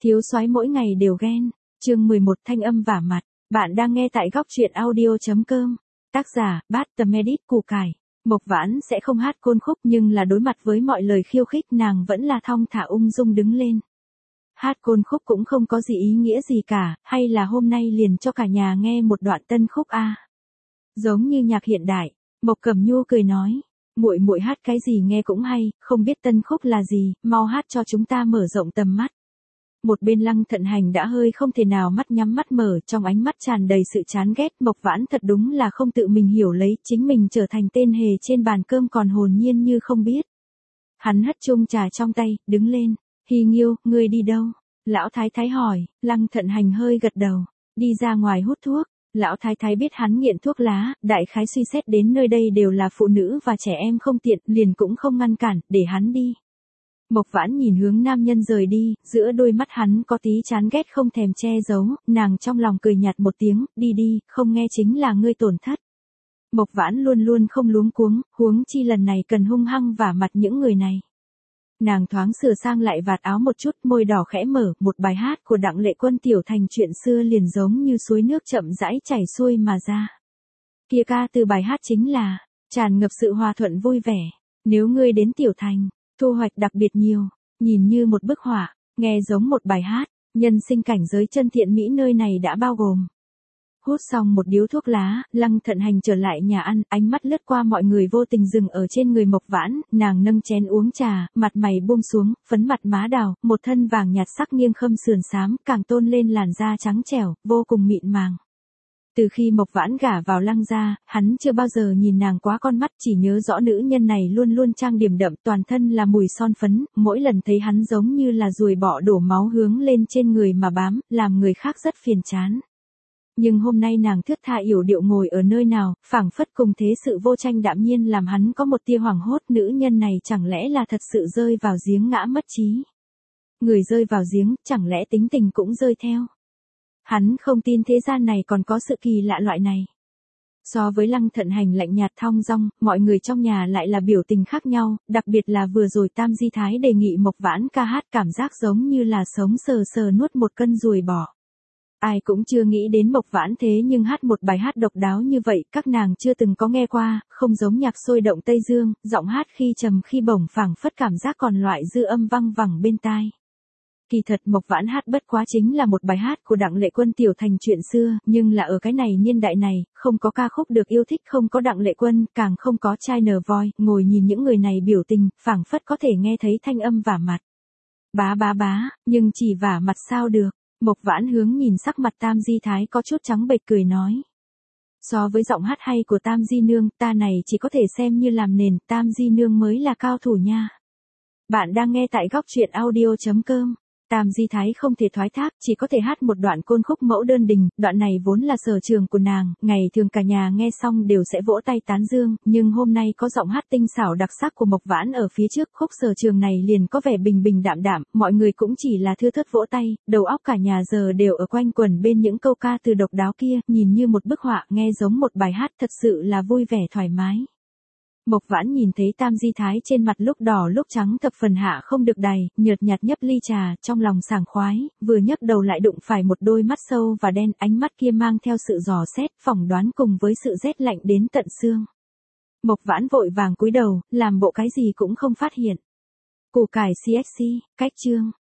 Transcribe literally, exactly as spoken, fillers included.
Thiếu soái mỗi ngày đều ghen. Chương mười một thanh âm vả mặt. Bạn đang nghe tại góc truyện audio chấm com. Tác giả, Bát The Medic củ cải. Mộc Vãn sẽ không hát côn khúc nhưng là đối mặt với mọi lời khiêu khích nàng vẫn là thong thả ung dung đứng lên. Hát côn khúc cũng không có gì ý nghĩa gì cả, hay là hôm nay liền cho cả nhà nghe một đoạn tân khúc a. À? Giống như nhạc hiện đại, Mộc Cẩm Nhu cười nói, muội muội hát cái gì nghe cũng hay, không biết tân khúc là gì, mau hát cho chúng ta mở rộng tầm mắt. Một bên Lăng Thận Hành đã hơi không thể nào mắt nhắm mắt mở, trong ánh mắt tràn đầy sự chán ghét. Mộc Vãn thật đúng là không tự mình hiểu lấy, chính mình trở thành tên hề trên bàn cơm còn hồn nhiên như không biết. Hắn hất chung trà trong tay, đứng lên. Hi Nghiêu, ngươi đi đâu? Lão Thái Thái hỏi. Lăng Thận Hành hơi gật đầu. Đi ra ngoài hút thuốc. Lão Thái Thái biết hắn nghiện thuốc lá, đại khái suy xét đến nơi đây đều là phụ nữ và trẻ em không tiện, liền cũng không ngăn cản, để hắn đi. Mộc Vãn nhìn hướng nam nhân rời đi, giữa đôi mắt hắn có tí chán ghét không thèm che giấu, nàng trong lòng cười nhạt một tiếng, đi đi, không nghe chính là ngươi tổn thất. Mộc Vãn luôn luôn không luống cuống, huống chi lần này cần hung hăng vả mặt những người này. Nàng thoáng sửa sang lại vạt áo một chút, môi đỏ khẽ mở, một bài hát của Đặng Lệ Quân tiểu thành chuyện xưa liền giống như suối nước chậm rãi chảy xuôi mà ra. Kia ca từ bài hát chính là, tràn ngập sự hòa thuận vui vẻ, nếu ngươi đến tiểu thành, thu hoạch đặc biệt nhiều, nhìn như một bức họa, nghe giống một bài hát, nhân sinh cảnh giới chân thiện mỹ nơi này đã bao gồm. Hút xong một điếu thuốc lá, Lăng Thận Hành trở lại nhà ăn, ánh mắt lướt qua mọi người vô tình dừng ở trên người Mộc Vãn, nàng nâng chén uống trà, mặt mày buông xuống, phấn mặt má đào, một thân vàng nhạt sắc nghiêng khâm sườn xám, càng tôn lên làn da trắng trẻo, vô cùng mịn màng. Từ khi Mộc Vãn gả vào Lăng gia, hắn chưa bao giờ nhìn nàng quá con mắt, chỉ nhớ rõ nữ nhân này luôn luôn trang điểm đậm, toàn thân là mùi son phấn, mỗi lần thấy hắn giống như là ruồi bọ đổ máu hướng lên trên người mà bám, làm người khác rất phiền chán. Nhưng hôm nay nàng thướt tha yểu điệu ngồi ở nơi nào, phảng phất cùng thế sự vô tranh đạm nhiên làm hắn có một tia hoảng hốt, nữ nhân này chẳng lẽ là thật sự rơi vào giếng ngã mất trí. Người rơi vào giếng, chẳng lẽ tính tình cũng rơi theo. Hắn không tin thế gian này còn có sự kỳ lạ loại này. So với Lăng Thận Hành lạnh nhạt thong dong, mọi người trong nhà lại là biểu tình khác nhau, đặc biệt là vừa rồi Tam Di Thái đề nghị Mộc Vãn ca hát cảm giác giống như là sống sờ sờ nuốt một cân ruồi bọ. Ai cũng chưa nghĩ đến Mộc Vãn thế nhưng hát một bài hát độc đáo như vậy, các nàng chưa từng có nghe qua, không giống nhạc sôi động Tây Dương, giọng hát khi trầm khi bổng phảng phất cảm giác còn loại dư âm văng vẳng bên tai. Kỳ thật Mộc Vãn hát bất quá chính là một bài hát của Đặng Lệ Quân tiểu thành chuyện xưa, nhưng là ở cái này niên đại này, không có ca khúc được yêu thích, không có Đặng Lệ Quân, càng không có China Voice, ngồi nhìn những người này biểu tình, phảng phất có thể nghe thấy thanh âm vả mặt. Bá bá bá, nhưng chỉ vả mặt sao được. Mộc Vãn hướng nhìn sắc mặt Tam Di Thái có chút trắng bệch cười nói. So với giọng hát hay của Tam Di Nương, ta này chỉ có thể xem như làm nền, Tam Di Nương mới là cao thủ nha. Bạn đang nghe tại góc truyện audio chấm com. Tam Di Thái không thể thoái thác, chỉ có thể hát một đoạn côn khúc Mẫu Đơn Đình, đoạn này vốn là sở trường của nàng, ngày thường cả nhà nghe xong đều sẽ vỗ tay tán dương, nhưng hôm nay có giọng hát tinh xảo đặc sắc của Mộc Vãn ở phía trước, khúc sở trường này liền có vẻ bình bình đạm đạm, mọi người cũng chỉ là thưa thớt vỗ tay, đầu óc cả nhà giờ đều ở quanh quẩn bên những câu ca từ độc đáo kia, nhìn như một bức họa, nghe giống một bài hát, thật sự là vui vẻ thoải mái. Mộc Vãn nhìn thấy Tam Di Thái trên mặt lúc đỏ lúc trắng thập phần hạ không được đầy, nhợt nhạt nhấp ly trà, trong lòng sảng khoái, vừa nhấc đầu lại đụng phải một đôi mắt sâu và đen, ánh mắt kia mang theo sự dò xét, phỏng đoán cùng với sự rét lạnh đến tận xương. Mộc Vãn vội vàng cúi đầu, làm bộ cái gì cũng không phát hiện. Củ cải xê ích xê, cách chương.